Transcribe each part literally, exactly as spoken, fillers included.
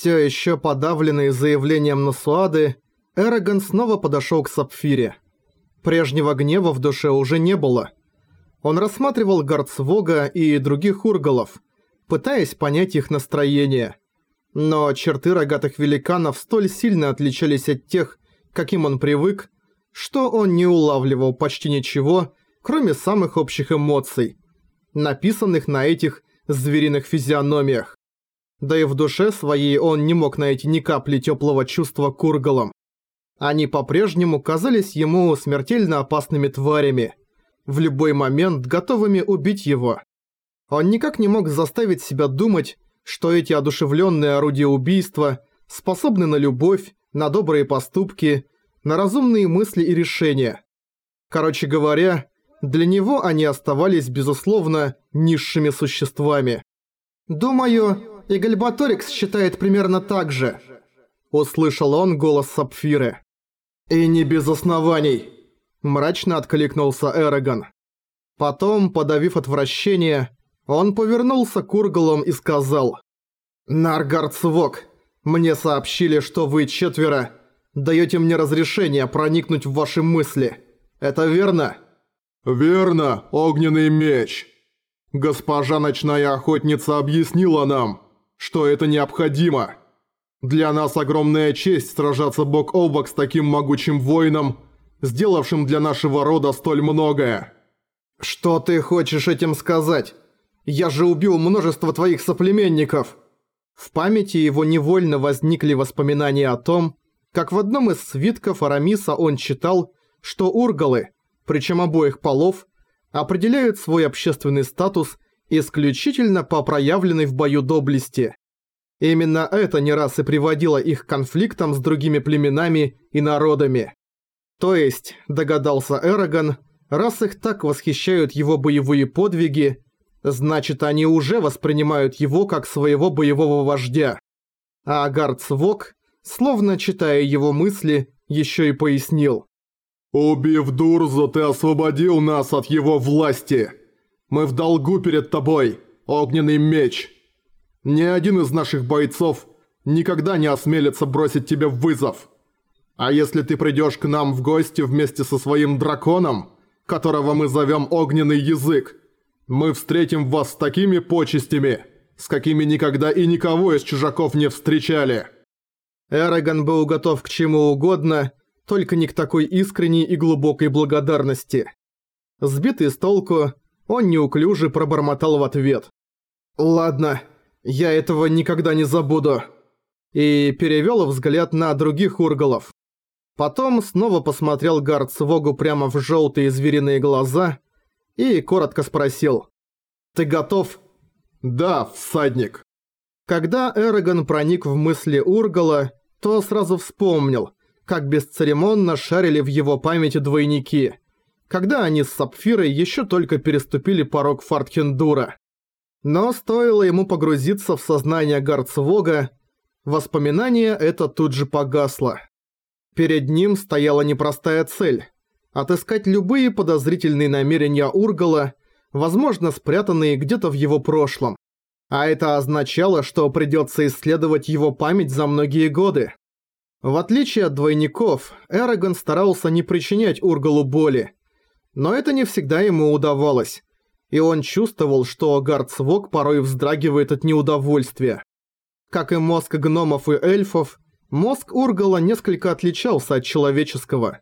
Всё ещё подавленный заявлением Насуады, Эрагон снова подошёл к Сапфире. Прежнего гнева в душе уже не было. Он рассматривал Гарцвога и других ургалов, пытаясь понять их настроение. Но черты рогатых великанов столь сильно отличались от тех, каким он привык, что он не улавливал почти ничего, кроме самых общих эмоций, написанных на этих звериных физиономиях. Да и в душе своей он не мог найти ни капли тёплого чувства к ургалам. Они по-прежнему казались ему смертельно опасными тварями, в любой момент готовыми убить его. Он никак не мог заставить себя думать, что эти одушевленные орудия убийства способны на любовь, на добрые поступки, на разумные мысли и решения. Короче говоря, для него они оставались, безусловно, низшими существами. «Думаю, и Гальбаторикс считает примерно так же», — услышал он голос Сапфиры. «И не без оснований», — мрачно откликнулся Эрагон. Потом, подавив отвращение, он повернулся к ургалам и сказал: «Наргарцвок, мне сообщили, что вы четверо даёте мне разрешение проникнуть в ваши мысли. Это верно?» «Верно, огненный меч. Госпожа ночная охотница объяснила нам, что это необходимо. Для нас огромная честь сражаться бок о бок с таким могучим воином, сделавшим для нашего рода столь многое». «Что ты хочешь этим сказать? Я же убил множество твоих соплеменников!» В памяти его невольно возникли воспоминания о том, как в одном из свитков Арамиса он читал, что ургалы, причем обоих полов, определяют свой общественный статус исключительно по проявленной в бою доблести. Именно это не раз и приводило их к конфликтам с другими племенами и народами. То есть, догадался Эрагон, раз их так восхищают его боевые подвиги, значит, они уже воспринимают его как своего боевого вождя. А Гарцвок, словно читая его мысли, еще и пояснил: «Убив Дурзу, ты освободил нас от его власти. Мы в долгу перед тобой, огненный меч. Ни один из наших бойцов никогда не осмелится бросить тебе вызов. А если ты придешь к нам в гости вместе со своим драконом, которого мы зовем Огненный Язык, мы встретим вас с такими почестями, с какими никогда и никого из чужаков не встречали». Эрагон был готов к чему угодно, только не к такой искренней и глубокой благодарности. Сбитый с толку, он неуклюже пробормотал в ответ: «Ладно, я этого никогда не забуду», и перевёл взгляд на других ургалов. Потом снова посмотрел Гарцвогу прямо в жёлтые звериные глаза и коротко спросил: «Ты готов?» «Да, всадник». Когда Эрагон проник в мысли ургала, то сразу вспомнил, как бесцеремонно шарили в его памяти двойники, когда они с Сапфирой ещё только переступили порог Фартхендура. Но стоило ему погрузиться в сознание Гарцвога, воспоминание это тут же погасло. Перед ним стояла непростая цель – отыскать любые подозрительные намерения ургала, возможно, спрятанные где-то в его прошлом. А это означало, что придётся исследовать его память за многие годы. В отличие от двойников, Эрагон старался не причинять ургалу боли. Но это не всегда ему удавалось. И он чувствовал, что Гарцвог порой вздрагивает от неудовольствия. Как и мозг гномов и эльфов, мозг ургала несколько отличался от человеческого.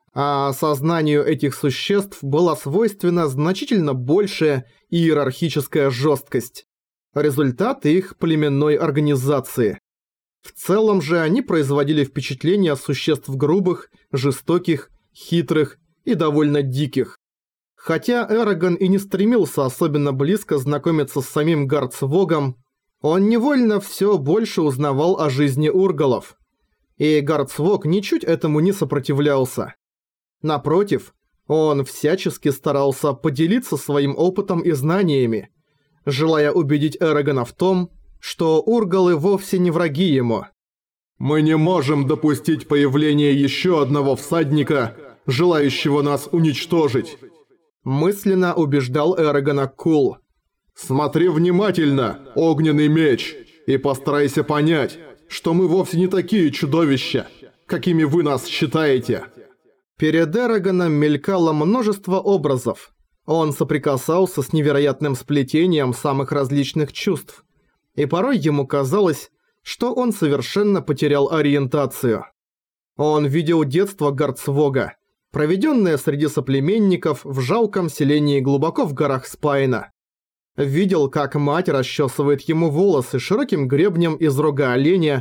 А сознанию этих существ была свойственна значительно большая иерархическая жесткость. Результат их племенной организации. В целом же они производили впечатление существ грубых, жестоких, хитрых и довольно диких. Хотя Эрагон и не стремился особенно близко знакомиться с самим Гарцвогом, он невольно все больше узнавал о жизни ургалов. И Гарцвог ничуть этому не сопротивлялся. Напротив, он всячески старался поделиться своим опытом и знаниями, желая убедить Эрагона в том, что ургалы вовсе не враги ему. «Мы не можем допустить появления еще одного всадника, желающего нас уничтожить», мысленно убеждал Эрагона Кул. «Смотри внимательно, огненный меч, и постарайся понять, что мы вовсе не такие чудовища, какими вы нас считаете». Перед Эраганом мелькало множество образов. Он соприкасался с невероятным сплетением самых различных чувств. И порой ему казалось, что он совершенно потерял ориентацию. Он видел детство Гарцвога, проведенное среди соплеменников в жалком селении глубоко в горах Спайна. Видел, как мать расчесывает ему волосы широким гребнем из рога оленя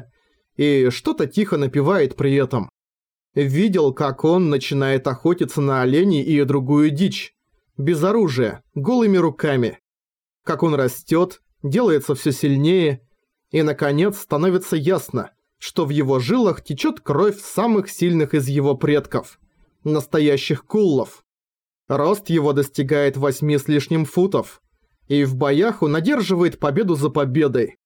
и что-то тихо напевает при этом. Видел, как он начинает охотиться на оленей и другую дичь, без оружия, голыми руками. Как он растет, делается все сильнее, и, наконец, становится ясно, что в его жилах течет кровь самых сильных из его предков, настоящих куллов. Рост его достигает восьми с лишним футов, и в боях он одерживает победу за победой.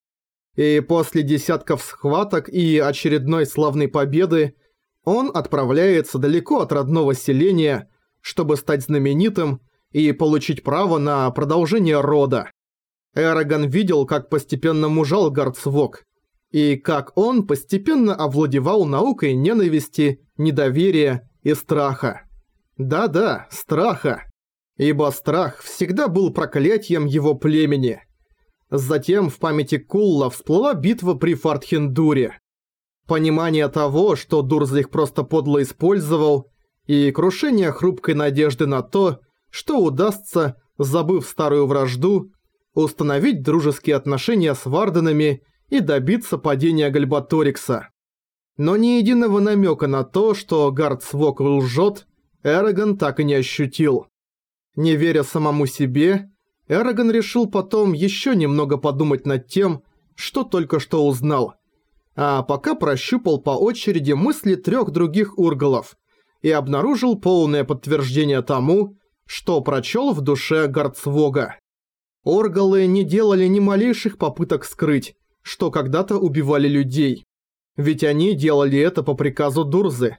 И после десятков схваток и очередной славной победы он отправляется далеко от родного селения, чтобы стать знаменитым и получить право на продолжение рода. Эрагон видел, как постепенно мужал Гарцвог, и как он постепенно овладевал наукой ненависти, недоверия и страха. Да-да, страха. Ибо страх всегда был проклятием его племени. Затем в памяти Кулла всплыла битва при Фартхендуре. Понимание того, что Дурза их просто подло использовал, и крушение хрупкой надежды на то, что удастся, забыв старую вражду, установить дружеские отношения с Варденами и добиться падения Гальбаторикса. Но ни единого намека на то, что Гарцвог лжет, Эрагон так и не ощутил. Не веря самому себе, Эрагон решил потом еще немного подумать над тем, что только что узнал. А пока прощупал по очереди мысли трех других ургалов и обнаружил полное подтверждение тому, что прочел в душе Гарцвога. Ургалы не делали ни малейших попыток скрыть, что когда-то убивали людей. Ведь они делали это по приказу Дурзы.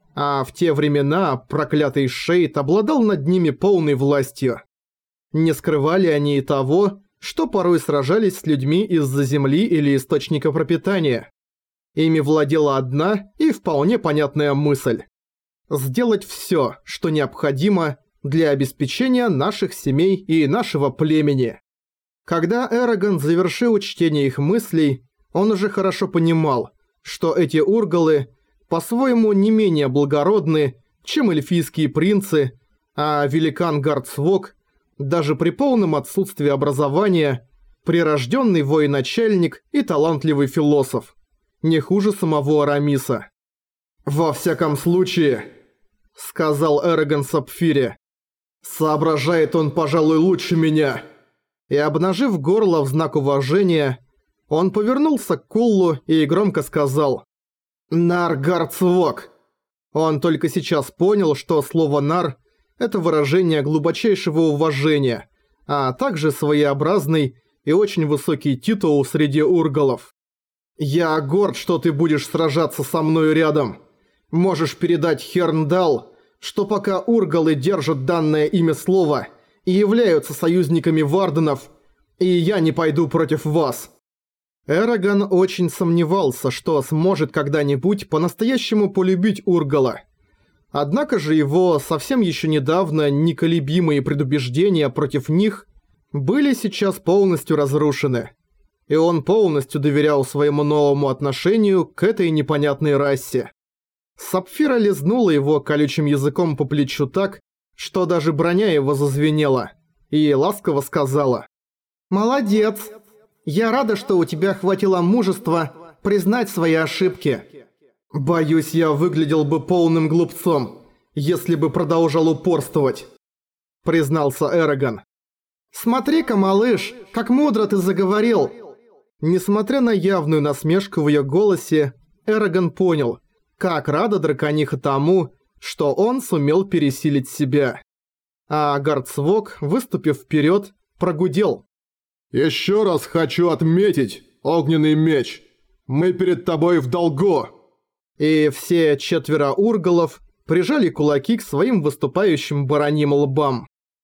А в те времена проклятый Шейд обладал над ними полной властью. Не скрывали они и того, что порой сражались с людьми из-за земли или источника пропитания. Ими владела одна и вполне понятная мысль. Сделать всё, что необходимо для обеспечения наших семей и нашего племени. Когда Эрагон завершил чтение их мыслей, он уже хорошо понимал, что эти ургалы по-своему не менее благородны, чем эльфийские принцы, а великан Гарцвог, даже при полном отсутствии образования, прирожденный военачальник и талантливый философ, не хуже самого Арамиса. «Во всяком случае», — сказал Эрагон Сапфире, — «соображает он, пожалуй, лучше меня». И, обнажив горло в знак уважения, он повернулся к Куллу и громко сказал: «Нар Гарцвог». Он только сейчас понял, что слово «нар» — это выражение глубочайшего уважения, а также своеобразный и очень высокий титул среди ургалов. «Я горд, что ты будешь сражаться со мною рядом. Можешь передать Херндал, что пока ургалы держат данное ими слово и являются союзниками Варденов, и я не пойду против вас». Эрагон очень сомневался, что сможет когда-нибудь по-настоящему полюбить ургала. Однако же его совсем еще недавно неколебимые предубеждения против них были сейчас полностью разрушены. И он полностью доверял своему новому отношению к этой непонятной расе. Сапфира лизнула его колючим языком по плечу так, что даже броня его зазвенела, и ласково сказала: «Молодец! Я рада, что у тебя хватило мужества признать свои ошибки. Боюсь, я выглядел бы полным глупцом, если бы продолжал упорствовать», — признался Эрагон. «Смотри-ка, малыш, как мудро ты заговорил!» Несмотря на явную насмешку в её голосе, Эрагон понял, как рада дракониха тому, что он сумел пересилить себя. А Гарцвог, выступив вперёд, прогудел: «Ещё раз хочу отметить, огненный меч, мы перед тобой в долгу!» И все четверо ургалов прижали кулаки к своим выступающим бараньим лбам.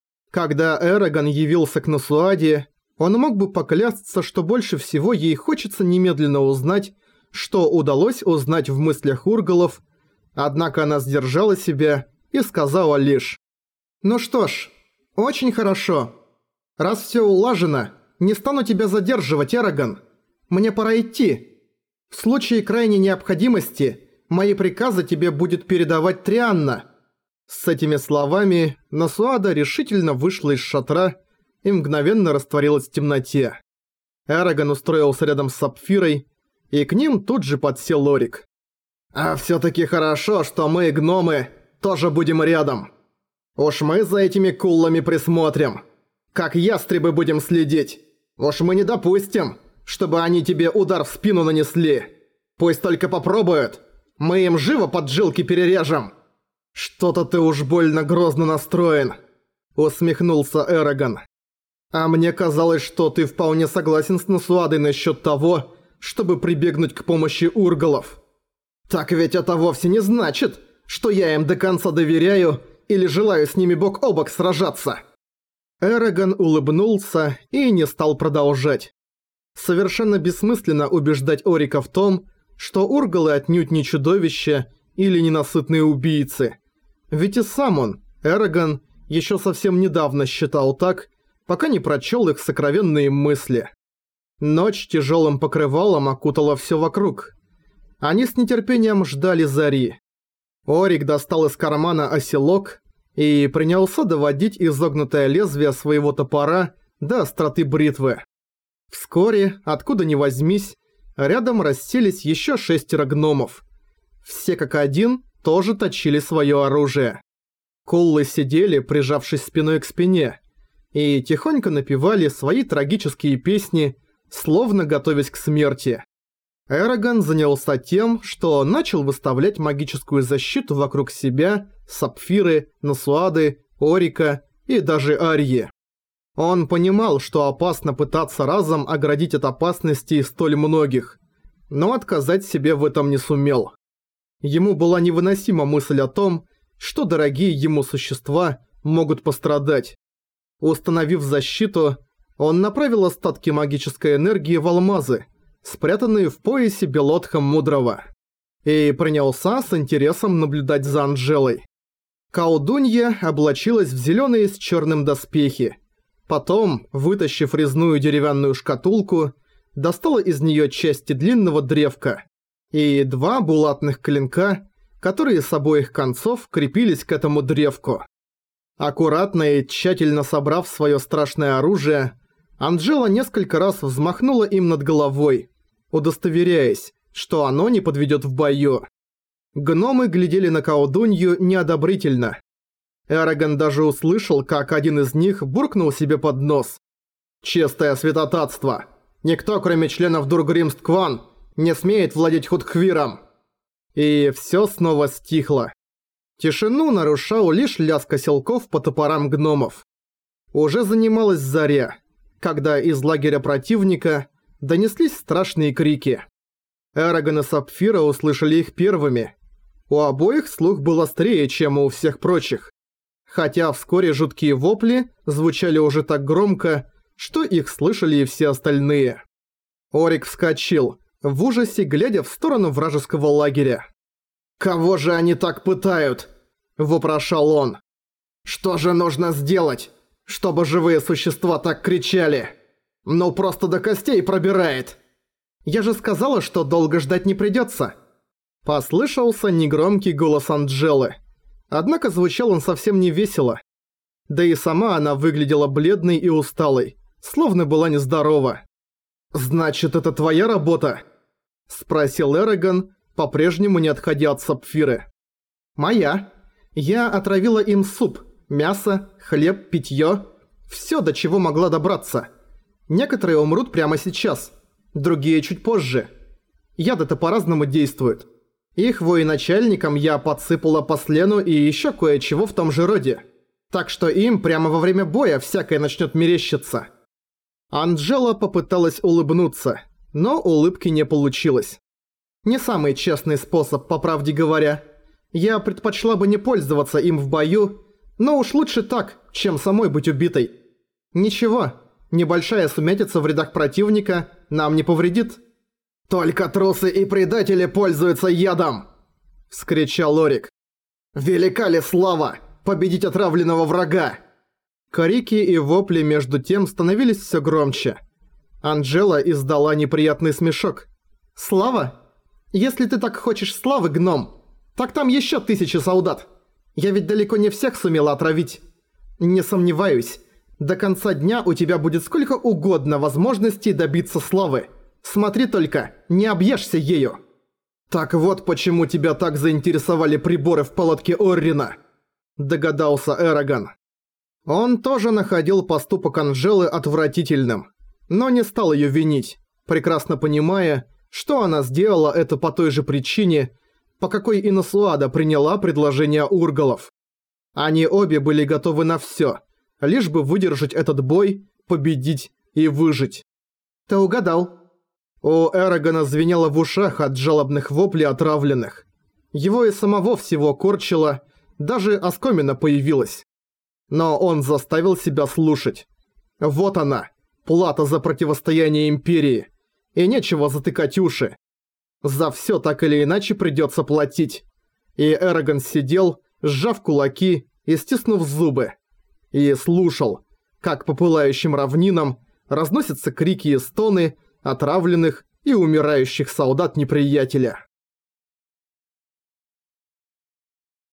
Когда Эрагон явился к Насуаде, он мог бы поклясться, что больше всего ей хочется немедленно узнать, что удалось узнать в мыслях Ургалов, однако она сдержала себя и сказала лишь: «Ну что ж, очень хорошо. Раз все улажено, не стану тебя задерживать, Эрагон. Мне пора идти. В случае крайней необходимости мои приказы тебе будет передавать Трианна». С этими словами Насуада решительно вышла из шатра и мгновенно растворилась в темноте. Эрагон устроился рядом с Сапфирой, и к ним тут же подсел Орик. «А всё-таки хорошо, что мы, гномы, тоже будем рядом. Уж мы за этими куллами присмотрим. Как ястребы будем следить. Уж мы не допустим, чтобы они тебе удар в спину нанесли. Пусть только попробуют. Мы им живо поджилки перережем». «Что-то ты уж больно грозно настроен», — усмехнулся Эрагон. «А мне казалось, что ты вполне согласен с Насуадой насчет того, чтобы прибегнуть к помощи Ургалов. Так ведь это вовсе не значит, что я им до конца доверяю или желаю с ними бок о бок сражаться». Эрагон улыбнулся и не стал продолжать. Совершенно бессмысленно убеждать Орика в том, что Ургалы отнюдь не чудовища или ненасытные убийцы. Ведь и сам он, Эрагон, еще совсем недавно считал так, пока не прочел их сокровенные мысли. Ночь тяжелым покрывалом окутала все вокруг. Они с нетерпением ждали зари. Орик достал из кармана оселок и принялся доводить изогнутое лезвие своего топора до остроты бритвы. Вскоре, откуда ни возьмись, рядом расселись еще шестеро гномов. Все как один тоже точили свое оружие. Куллы сидели, прижавшись спиной к спине, и тихонько напевали свои трагические песни, словно готовясь к смерти. Эрагон занялся тем, что начал выставлять магическую защиту вокруг себя, Сапфиры, Насуады, Орика и даже Арьи. Он понимал, что опасно пытаться разом оградить от опасностей столь многих, но отказать себе в этом не сумел. Ему была невыносима мысль о том, что дорогие ему существа могут пострадать. Установив защиту, он направил остатки магической энергии в алмазы, спрятанные в поясе Белотха Мудрого, и принялся с интересом наблюдать за Анжелой. Колдунья облачилась в зеленые с черным доспехи. Потом, вытащив резную деревянную шкатулку, достала из нее части длинного древка и два булатных клинка, которые с обоих концов крепились к этому древку. Аккуратно и тщательно собрав свое страшное оружие, Анжела несколько раз взмахнула им над головой, удостоверяясь, что оно не подведет в бою. Гномы глядели на колдунью неодобрительно. Эрагон даже услышал, как один из них буркнул себе под нос: «Чистое святотатство! Никто, кроме членов Дургримст-Кван, не смеет владеть Худхвиром!» И всё снова стихло. Тишину нарушал лишь лязг оселков по топорам гномов. Уже занималась заря, когда из лагеря противника донеслись страшные крики. Эрагон и Сапфира услышали их первыми. У обоих слух был острее, чем у всех прочих. Хотя вскоре жуткие вопли звучали уже так громко, что их слышали и все остальные. Орик вскочил, в ужасе глядя в сторону вражеского лагеря. «Кого же они так пытают?» – вопрошал он. «Что же нужно сделать, чтобы живые существа так кричали? Ну просто до костей пробирает!» «Я же сказала, что долго ждать не придётся!» Послышался негромкий голос Анжелы. Однако звучал он совсем не весело. Да и сама она выглядела бледной и усталой, словно была нездорова. «Значит, это твоя работа?» – спросил Эрагон, по-прежнему не отходя от Сапфиры. «Моя. Я отравила им суп, мясо, хлеб, питьё. Всё, до чего могла добраться. Некоторые умрут прямо сейчас, другие чуть позже. Яды-то по-разному действуют. Их военачальникам я подсыпала по слену и ещё кое-чего в том же роде. Так что им прямо во время боя всякое начнёт мерещиться». Анжела попыталась улыбнуться, но улыбки не получилось. Не самый честный способ, по правде говоря. Я предпочла бы не пользоваться им в бою, но уж лучше так, чем самой быть убитой. Ничего, небольшая сумятица в рядах противника нам не повредит. «Только трусы и предатели пользуются ядом!» – вскричал Орик. «Велика ли слава победить отравленного врага?» Крики и вопли между тем становились все громче. Анджела издала неприятный смешок. «Слава? Если ты так хочешь славы, гном, так там еще тысячи солдат. Я ведь далеко не всех сумела отравить. Не сомневаюсь, до конца дня у тебя будет сколько угодно возможностей добиться славы. Смотри только, не объешься ею». «Так вот почему тебя так заинтересовали приборы в палатке Оррина», – догадался Эрагон. Он тоже находил поступок Анджелы отвратительным, но не стал её винить, прекрасно понимая, что она сделала это по той же причине, по какой Инасуада приняла предложение урголов. Они обе были готовы на всё, лишь бы выдержать этот бой, победить и выжить. «Ты угадал». У Эрагона звенело в ушах от жалобных воплей отравленных. Его и самого всего корчило, даже оскомина появилась. Но он заставил себя слушать. Вот она, плата за противостояние Империи. И нечего затыкать уши. За всё так или иначе придётся платить. И Эрагон сидел, сжав кулаки и стиснув зубы. И слушал, как по пылающим равнинам разносятся крики и стоны отравленных и умирающих солдат неприятеля.